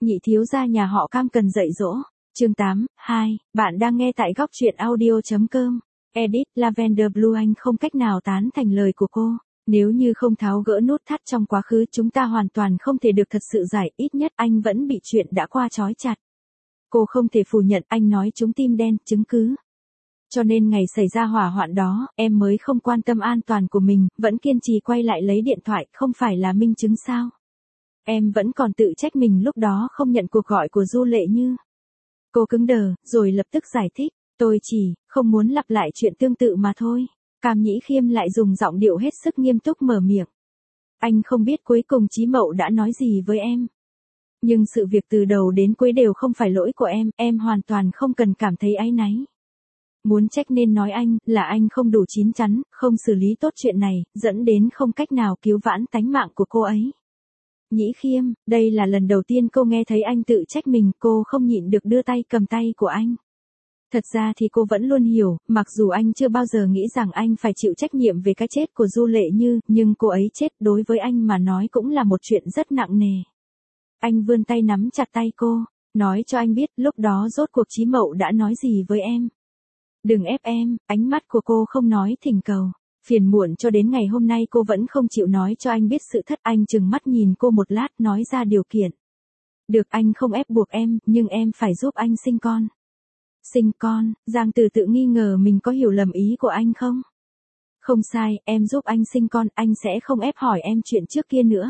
Nhị thiếu gia nhà họ Cam cần dạy dỗ. Chương 8, 2, bạn đang nghe tại góc truyện audio.com. Edit, Lavender Blue. Anh không cách nào tán thành lời của cô. Nếu như không tháo gỡ nút thắt trong quá khứ, chúng ta hoàn toàn không thể được thật sự giải, ít nhất anh vẫn bị chuyện đã qua trói chặt. Cô không thể phủ nhận, anh nói chúng tim đen, chứng cứ. Cho nên ngày xảy ra hỏa hoạn đó, em mới không quan tâm an toàn của mình, vẫn kiên trì quay lại lấy điện thoại, không phải là minh chứng sao? Em vẫn còn tự trách mình lúc đó không nhận cuộc gọi của Du Lệ Như. Cô cứng đờ, rồi lập tức giải thích, tôi chỉ không muốn lặp lại chuyện tương tự mà thôi. Cam Nhĩ Khiêm lại dùng giọng điệu hết sức nghiêm túc mở miệng. Anh không biết cuối cùng Chí Mậu đã nói gì với em. Nhưng sự việc từ đầu đến cuối đều không phải lỗi của em hoàn toàn không cần cảm thấy áy náy. Muốn trách nên nói anh, là anh không đủ chín chắn, không xử lý tốt chuyện này, dẫn đến không cách nào cứu vãn tánh mạng của cô ấy. Nhĩ Khiêm, đây là lần đầu tiên cô nghe thấy anh tự trách mình, cô không nhịn được đưa tay cầm tay của anh. Thật ra thì cô vẫn luôn hiểu, mặc dù anh chưa bao giờ nghĩ rằng anh phải chịu trách nhiệm về cái chết của Du Lệ Như, nhưng cô ấy chết đối với anh mà nói cũng là một chuyện rất nặng nề. Anh vươn tay nắm chặt tay cô, nói cho anh biết lúc đó rốt cuộc Chí Mậu đã nói gì với em. Đừng ép em, ánh mắt của cô không nói thỉnh cầu. Phiền muộn cho đến ngày hôm nay cô vẫn không chịu nói cho anh biết sự thật. Anh trừng mắt nhìn cô một lát nói ra điều kiện. Được, anh không ép buộc em, nhưng em phải giúp anh sinh con. Sinh con? Giang Từ tự nghi ngờ mình có hiểu lầm ý của anh không? Không sai, em giúp anh sinh con, anh sẽ không ép hỏi em chuyện trước kia nữa.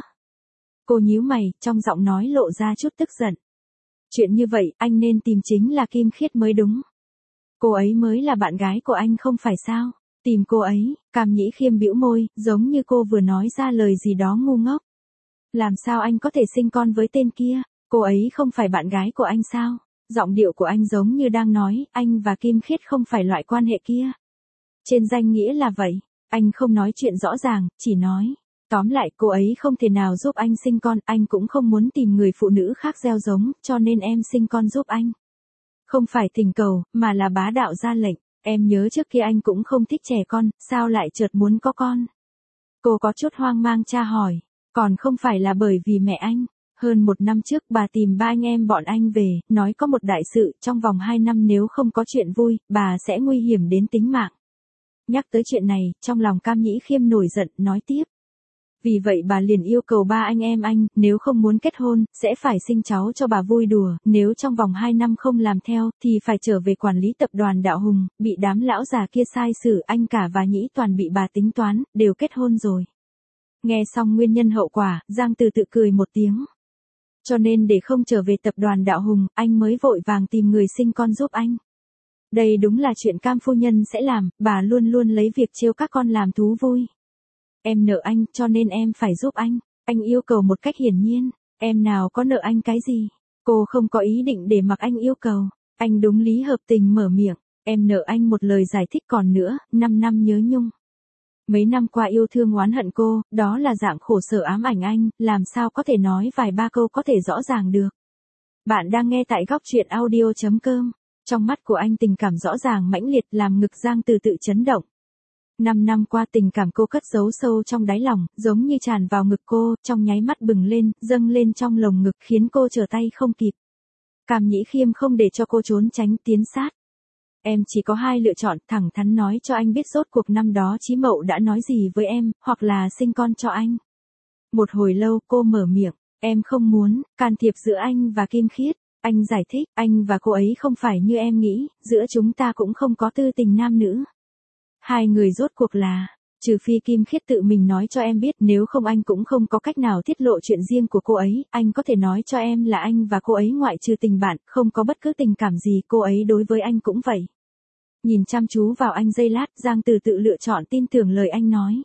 Cô nhíu mày, trong giọng nói lộ ra chút tức giận. Chuyện như vậy, anh nên tìm chính là Kim Khiết mới đúng. Cô ấy mới là bạn gái của anh không phải sao? Tìm cô ấy, Cam Nhĩ Khiêm bĩu môi, giống như cô vừa nói ra lời gì đó ngu ngốc. Làm sao anh có thể sinh con với tên kia? Cô ấy không phải bạn gái của anh sao? Giọng điệu của anh giống như đang nói, anh và Kim Khiết không phải loại quan hệ kia. Trên danh nghĩa là vậy, anh không nói chuyện rõ ràng, chỉ nói. Tóm lại, cô ấy không thể nào giúp anh sinh con, anh cũng không muốn tìm người phụ nữ khác gieo giống, cho nên em sinh con giúp anh. Không phải thỉnh cầu, mà là bá đạo ra lệnh. Em nhớ trước kia anh cũng không thích trẻ con, sao lại chợt muốn có con? Cô có chút hoang mang tra hỏi. Còn không phải là bởi vì mẹ anh. Hơn 1 năm trước bà tìm 3 anh em bọn anh về, nói có một đại sự, trong vòng 2 năm nếu không có chuyện vui, bà sẽ nguy hiểm đến tính mạng. Nhắc tới chuyện này, trong lòng Cam Nhĩ Khiêm nổi giận, nói tiếp. Vì vậy bà liền yêu cầu 3 anh em anh, nếu không muốn kết hôn, sẽ phải sinh cháu cho bà vui đùa, nếu trong vòng 2 năm không làm theo, thì phải trở về quản lý tập đoàn Đạo Hùng, bị đám lão già kia sai xử, anh cả và Nhĩ Toàn bị bà tính toán, đều kết hôn rồi. Nghe xong nguyên nhân hậu quả, Giang Từ tự cười một tiếng. Cho nên để không trở về tập đoàn Đạo Hùng, anh mới vội vàng tìm người sinh con giúp anh. Đây đúng là chuyện Cam phu nhân sẽ làm, bà luôn luôn lấy việc trêu các con làm thú vui. Em nợ anh, cho nên em phải giúp anh yêu cầu một cách hiển nhiên, em nào có nợ anh cái gì, cô không có ý định để mặc anh yêu cầu, anh đúng lý hợp tình mở miệng, em nợ anh một lời giải thích còn nữa, 5 năm nhớ nhung. Mấy năm qua yêu thương oán hận cô, đó là dạng khổ sở ám ảnh anh, làm sao có thể nói vài ba câu có thể rõ ràng được. Bạn đang nghe tại góc truyện audio.com, trong mắt của anh tình cảm rõ ràng mãnh liệt làm ngực Giang Từ tự chấn động. 5 năm qua tình cảm cô cất giấu sâu trong đáy lòng, giống như tràn vào ngực cô, trong nháy mắt bừng lên, dâng lên trong lồng ngực khiến cô trở tay không kịp. Cam Nhĩ Khiêm không để cho cô trốn tránh tiến sát. Em chỉ có 2 lựa chọn, thẳng thắn nói cho anh biết rốt cuộc năm đó Chí Mậu đã nói gì với em, hoặc là sinh con cho anh. Một hồi lâu cô mở miệng, em không muốn can thiệp giữa anh và Kim Khiết. Anh giải thích, anh và cô ấy không phải như em nghĩ, giữa chúng ta cũng không có tư tình nam nữ. 2 người rốt cuộc là, trừ phi Kim Khiết tự mình nói cho em biết, nếu không anh cũng không có cách nào tiết lộ chuyện riêng của cô ấy, anh có thể nói cho em là anh và cô ấy ngoại trừ tình bạn, không có bất cứ tình cảm gì, cô ấy đối với anh cũng vậy. Nhìn chăm chú vào anh giây lát, Giang Từ tự lựa chọn tin tưởng lời anh nói.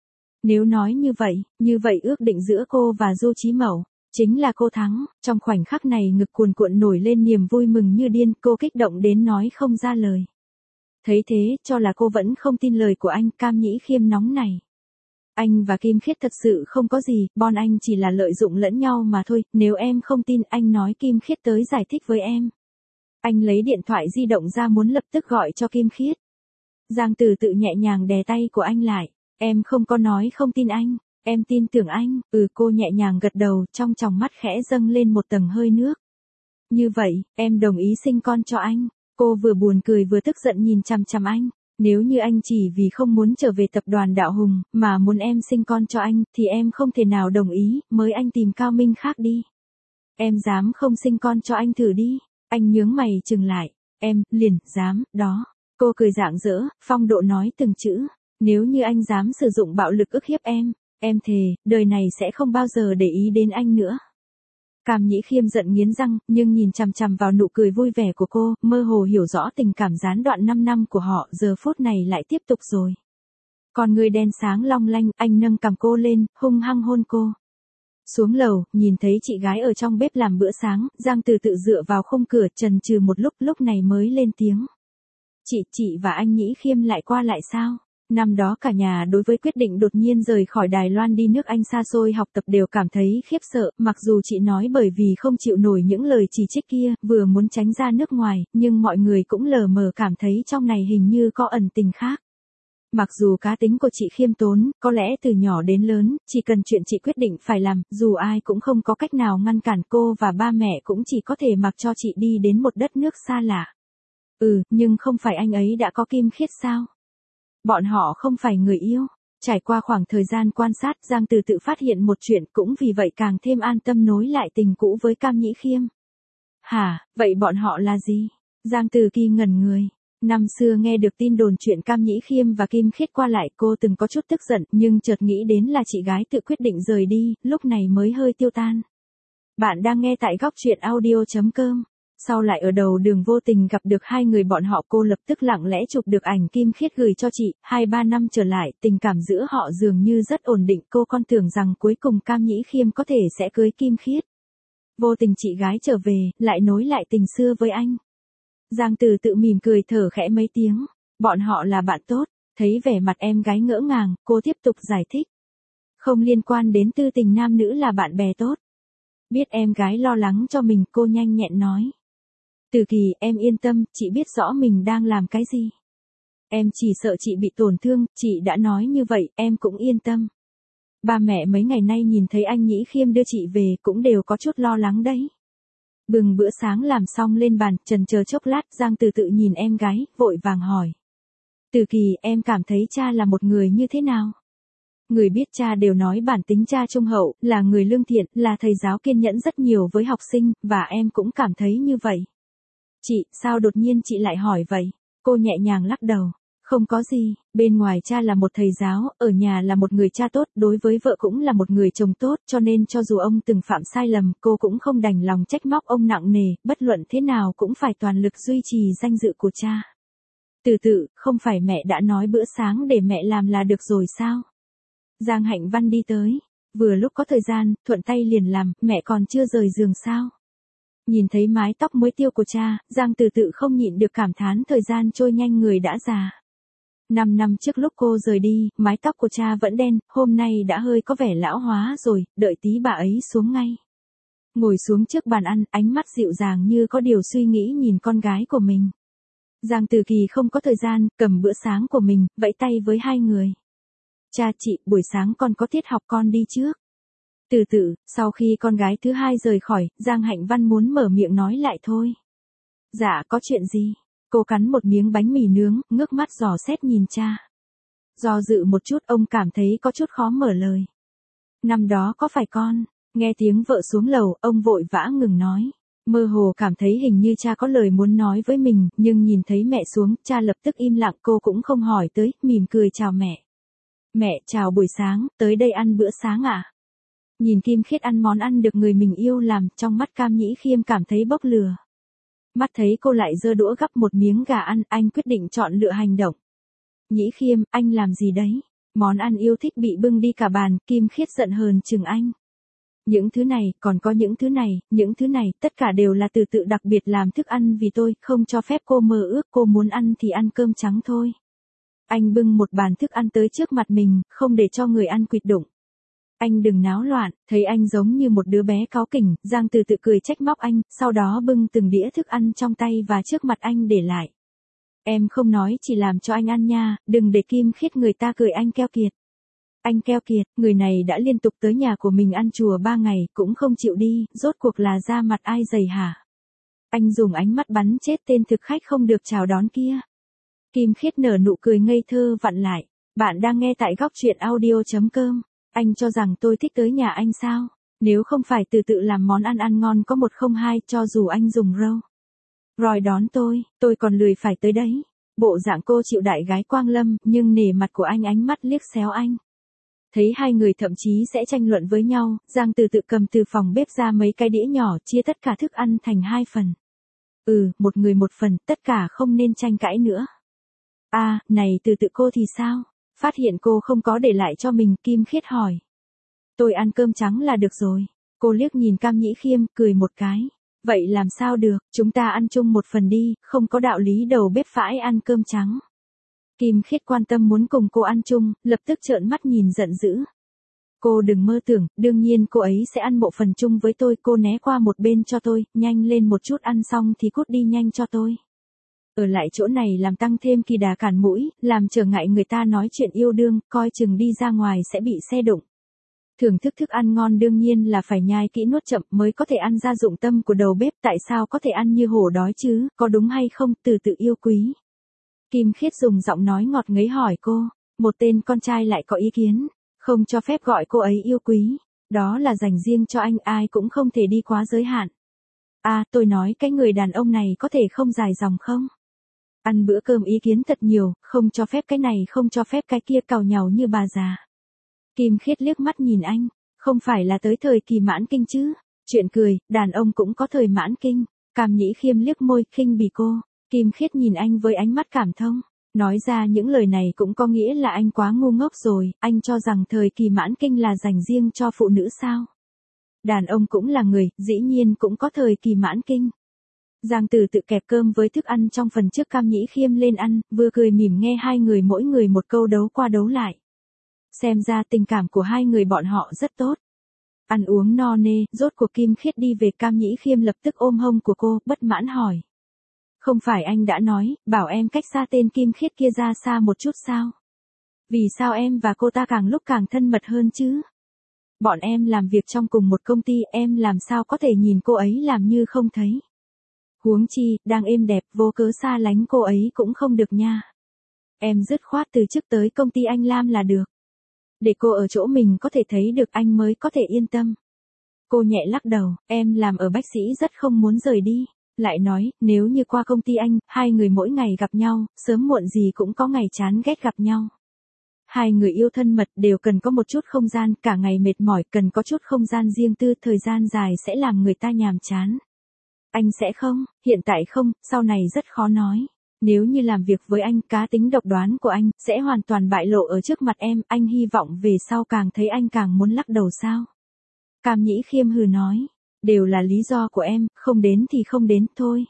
Nếu nói như vậy ước định giữa cô và Du Chí Mậu, chính là cô thắng, trong khoảnh khắc này ngực cuồn cuộn nổi lên niềm vui mừng như điên, cô kích động đến nói không ra lời. Thấy thế, cho là cô vẫn không tin lời của anh, Cam Nhĩ Khiêm nóng này. Anh và Kim Khiết thật sự không có gì, bọn anh chỉ là lợi dụng lẫn nhau mà thôi, nếu em không tin anh nói Kim Khiết tới giải thích với em. Anh lấy điện thoại di động ra muốn lập tức gọi cho Kim Khiết. Giang Từ tự nhẹ nhàng đè tay của anh lại, em không có nói không tin anh, em tin tưởng anh, cô nhẹ nhàng gật đầu, trong tròng mắt khẽ dâng lên một tầng hơi nước. Như vậy, em đồng ý sinh con cho anh. Cô vừa buồn cười vừa tức giận nhìn chằm chằm anh. Nếu như anh chỉ vì không muốn trở về tập đoàn Đạo Hùng, mà muốn em sinh con cho anh, thì em không thể nào đồng ý, mới anh tìm Cao Minh khác đi. Em dám không sinh con cho anh thử đi. Anh nhướng mày chừng lại. Em, liền, dám, đó. Cô cười rạng rỡ, phong độ nói từng chữ. Nếu như anh dám sử dụng bạo lực ức hiếp em thề, đời này sẽ không bao giờ để ý đến anh nữa. Cam Nhĩ Khiêm giận nghiến răng, nhưng nhìn chằm chằm vào nụ cười vui vẻ của cô, mơ hồ hiểu rõ tình cảm gián đoạn 5 năm của họ, giờ phút này lại tiếp tục rồi. Con người đen sáng long lanh, anh nâng cằm cô lên, hung hăng hôn cô. Xuống lầu, nhìn thấy chị gái ở trong bếp làm bữa sáng, Giang Từ tự dựa vào khung cửa, chần chừ một lúc này mới lên tiếng. Chị và anh Nhĩ Khiêm lại qua lại sao? Năm đó cả nhà đối với quyết định đột nhiên rời khỏi Đài Loan đi nước Anh xa xôi học tập đều cảm thấy khiếp sợ, mặc dù chị nói bởi vì không chịu nổi những lời chỉ trích kia, vừa muốn tránh ra nước ngoài, nhưng mọi người cũng lờ mờ cảm thấy trong này hình như có ẩn tình khác. Mặc dù cá tính của chị khiêm tốn, có lẽ từ nhỏ đến lớn, chỉ cần chuyện chị quyết định phải làm, dù ai cũng không có cách nào ngăn cản cô và ba mẹ cũng chỉ có thể mặc cho chị đi đến một đất nước xa lạ. Nhưng không phải anh ấy đã có Kim Khiết sao? Bọn họ không phải người yêu. Trải qua khoảng thời gian quan sát, Giang Từ tự phát hiện một chuyện, cũng vì vậy càng thêm an tâm nối lại tình cũ với Cam Nhĩ Khiêm. Hả, vậy bọn họ là gì? Giang Từ Kỳ ngẩn người. Năm xưa nghe được tin đồn chuyện Cam Nhĩ Khiêm và Kim Khiết qua lại, cô từng có chút tức giận, nhưng chợt nghĩ đến là chị gái tự quyết định rời đi, lúc này mới hơi tiêu tan. Bạn đang nghe tại góc truyện audio.com. Sau lại ở đầu đường vô tình gặp được hai người bọn họ, cô lập tức lặng lẽ chụp được ảnh Kim Khiết gửi cho chị, 2-3 năm trở lại, tình cảm giữa họ dường như rất ổn định, cô con tưởng rằng cuối cùng Cam Nhĩ Khiêm có thể sẽ cưới Kim Khiết. Vô tình chị gái trở về, lại nối lại tình xưa với anh. Giang Từ tự mỉm cười thở khẽ mấy tiếng, bọn họ là bạn tốt, thấy vẻ mặt em gái ngỡ ngàng, cô tiếp tục giải thích. Không liên quan đến tư tình nam nữ, là bạn bè tốt. Biết em gái lo lắng cho mình, cô nhanh nhẹn nói. Từ Kỳ, em yên tâm, chị biết rõ mình đang làm cái gì. Em chỉ sợ chị bị tổn thương, chị đã nói như vậy, em cũng yên tâm. Ba mẹ mấy ngày nay nhìn thấy anh Nhĩ Khiêm đưa chị về cũng đều có chút lo lắng đấy. Bừng bữa sáng làm xong lên bàn, chần chờ chốc lát, Giang Từ tự nhìn em gái, vội vàng hỏi. Từ Kỳ, em cảm thấy cha là một người như thế nào? Người biết cha đều nói bản tính cha trung hậu, là người lương thiện, là thầy giáo kiên nhẫn rất nhiều với học sinh, và em cũng cảm thấy như vậy. Chị, sao đột nhiên chị lại hỏi vậy? Cô nhẹ nhàng lắc đầu. Không có gì, bên ngoài cha là một thầy giáo, ở nhà là một người cha tốt, đối với vợ cũng là một người chồng tốt, cho nên cho dù ông từng phạm sai lầm, cô cũng không đành lòng trách móc ông nặng nề, bất luận thế nào cũng phải toàn lực duy trì danh dự của cha. Từ từ, không phải mẹ đã nói bữa sáng để mẹ làm là được rồi sao? Giang Hạnh Văn đi tới, vừa lúc có thời gian, thuận tay liền làm, mẹ còn chưa rời giường sao? Nhìn thấy mái tóc mới tiêu của cha, Giang Từ tự không nhịn được cảm thán thời gian trôi nhanh, người đã già. 5 năm trước lúc cô rời đi, mái tóc của cha vẫn đen, hôm nay đã hơi có vẻ lão hóa rồi, đợi tí bà ấy xuống ngay. Ngồi xuống trước bàn ăn, ánh mắt dịu dàng như có điều suy nghĩ nhìn con gái của mình. Giang Từ Kỳ không có thời gian, cầm bữa sáng của mình, vẫy tay với hai người. Cha, chị, buổi sáng con có tiết học, con đi trước. Từ từ, sau khi con gái thứ hai rời khỏi, Giang Hạnh Văn muốn mở miệng nói lại thôi. Dạ, có chuyện gì? Cô cắn một miếng bánh mì nướng, ngước mắt dò xét nhìn cha. Do dự một chút, ông cảm thấy có chút khó mở lời. Năm đó có phải con? Nghe tiếng vợ xuống lầu, ông vội vã ngừng nói. Mơ hồ cảm thấy hình như cha có lời muốn nói với mình, nhưng nhìn thấy mẹ xuống, cha lập tức im lặng, cô cũng không hỏi tới, mỉm cười chào mẹ. Mẹ, chào buổi sáng, tới đây ăn bữa sáng à? Nhìn Kim Khiết ăn món ăn được người mình yêu làm, trong mắt Cam Nhĩ Khiêm cảm thấy bốc lửa. Mắt thấy cô lại giơ đũa gắp một miếng gà ăn, anh quyết định chọn lựa hành động. Nhĩ Khiêm, anh làm gì đấy? Món ăn yêu thích bị bưng đi cả bàn, Kim Khiết giận hờn chừng anh. Những thứ này, còn có những thứ này, tất cả đều là từ tự đặc biệt làm thức ăn vì tôi, không cho phép cô mơ ước, cô muốn ăn thì ăn cơm trắng thôi. Anh bưng một bàn thức ăn tới trước mặt mình, không để cho người ăn quỵt đụng. Anh đừng náo loạn, thấy anh giống như một đứa bé cáu kỉnh, Giang Từ tự cười trách móc anh, sau đó bưng từng đĩa thức ăn trong tay và trước mặt anh để lại. Em không nói, chỉ làm cho anh ăn nha, đừng để Kim Khiết người ta cười anh keo kiệt. Anh keo kiệt, người này đã liên tục tới nhà của mình ăn chùa 3 ngày, cũng không chịu đi, rốt cuộc là da mặt ai dày hả? Anh dùng ánh mắt bắn chết tên thực khách không được chào đón kia. Kim Khiết nở nụ cười ngây thơ vặn lại. Bạn đang nghe tại góc truyện audio.com. Anh cho rằng tôi thích tới nhà anh sao? Nếu không phải từ tự làm món ăn ăn ngon có 102 cho dù anh dùng râu rồi đón tôi còn lười phải tới đấy. Bộ dạng cô chịu đại gái quang lâm, nhưng nể mặt của anh ánh mắt liếc xéo anh. Thấy hai người thậm chí sẽ tranh luận với nhau, Giang Từ tự cầm từ phòng bếp ra mấy cái đĩa nhỏ chia tất cả thức ăn thành 2 phần. Một người một phần, tất cả không nên tranh cãi nữa. Này Từ tự cô thì sao? Phát hiện cô không có để lại cho mình, Kim Khiết hỏi. Tôi ăn cơm trắng là được rồi. Cô liếc nhìn Cam Nhĩ Khiêm, cười một cái. Vậy làm sao được, chúng ta ăn chung một phần đi, không có đạo lý đầu bếp phải ăn cơm trắng. Kim Khiết quan tâm muốn cùng cô ăn chung, lập tức trợn mắt nhìn giận dữ. Cô đừng mơ tưởng, đương nhiên cô ấy sẽ ăn bộ phần chung với tôi, cô né qua một bên cho tôi, nhanh lên một chút ăn xong thì cút đi nhanh cho tôi. Ở lại chỗ này làm tăng thêm kỳ đà cản mũi, làm trở ngại người ta nói chuyện yêu đương, coi chừng đi ra ngoài sẽ bị xe đụng. Thưởng thức thức ăn ngon đương nhiên là phải nhai kỹ nuốt chậm mới có thể ăn ra dụng tâm của đầu bếp, tại sao có thể ăn như hổ đói chứ, có đúng hay không, Từ tự yêu quý. Kim Khiết dùng giọng nói ngọt ngấy hỏi cô, một tên con trai lại có ý kiến, không cho phép gọi cô ấy yêu quý, đó là dành riêng cho anh, ai cũng không thể đi quá giới hạn. Tôi nói cái người đàn ông này có thể không dài dòng không? Ăn bữa cơm ý kiến thật nhiều, không cho phép cái này không cho phép cái kia, càu nhàu như bà già. Kim Khiết liếc mắt nhìn anh, không phải là tới thời kỳ mãn kinh chứ? Chuyện cười, đàn ông cũng có thời mãn kinh. Cam Nhĩ Khiêm liếc môi, khinh bỉ cô. Kim Khiết nhìn anh với ánh mắt cảm thông. Nói ra những lời này cũng có nghĩa là anh quá ngu ngốc rồi, anh cho rằng thời kỳ mãn kinh là dành riêng cho phụ nữ sao? Đàn ông cũng là người, dĩ nhiên cũng có thời kỳ mãn kinh. Giang Từ tự kẹp cơm với thức ăn trong phần trước Cam Nhĩ Khiêm lên ăn, vừa cười mỉm nghe hai người mỗi người một câu đấu qua đấu lại. Xem ra tình cảm của hai người bọn họ rất tốt. Ăn uống no nê, rốt cuộc Kim Khiết đi về, Cam Nhĩ Khiêm lập tức ôm hông của cô, bất mãn hỏi. Không phải anh đã nói, bảo em cách xa tên Kim Khiết kia ra xa một chút sao? Vì sao em và cô ta càng lúc càng thân mật hơn chứ? Bọn em làm việc trong cùng một công ty, em làm sao có thể nhìn cô ấy làm như không thấy? Huống chi, đang êm đẹp, vô cớ xa lánh cô ấy cũng không được nha. Em dứt khoát từ chức tới công ty anh Lam là được. Để cô ở chỗ mình có thể thấy được anh mới có thể yên tâm. Cô nhẹ lắc đầu, em làm ở Bách Sĩ rất không muốn rời đi. Lại nói, nếu như qua công ty anh, hai người mỗi ngày gặp nhau, sớm muộn gì cũng có ngày chán ghét gặp nhau. Hai người yêu thân mật đều cần có một chút không gian, cả ngày mệt mỏi cần có chút không gian riêng tư, thời gian dài sẽ làm người ta nhàm chán. Anh sẽ không, hiện tại không, sau này rất khó nói. Nếu như làm việc với anh, cá tính độc đoán của anh sẽ hoàn toàn bại lộ ở trước mặt em, anh hy vọng về sau càng thấy anh càng muốn lắc đầu sao? Cam Nhĩ Khiêm hừ nói, đều là lý do của em, không đến thì không đến thôi.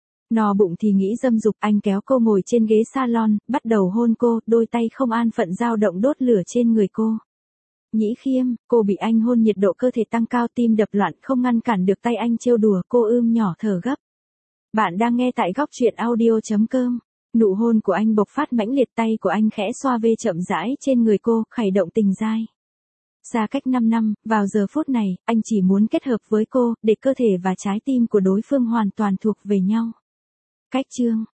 No bụng thì nghĩ dâm dục, anh kéo cô ngồi trên ghế salon, bắt đầu hôn cô, đôi tay không an phận dao động đốt lửa trên người cô. Nhĩ Khiêm, cô bị anh hôn nhiệt độ cơ thể tăng cao, tim đập loạn, không ngăn cản được tay anh trêu đùa, cô nhỏ thở gấp. Bạn đang nghe tại góc truyện audio.com. Nụ hôn của anh bộc phát mãnh liệt, tay của anh khẽ xoa về chậm rãi trên người cô, khởi động tình dai. Xa cách 5 năm, vào giờ phút này, anh chỉ muốn kết hợp với cô, để cơ thể và trái tim của đối phương hoàn toàn thuộc về nhau. Cách chương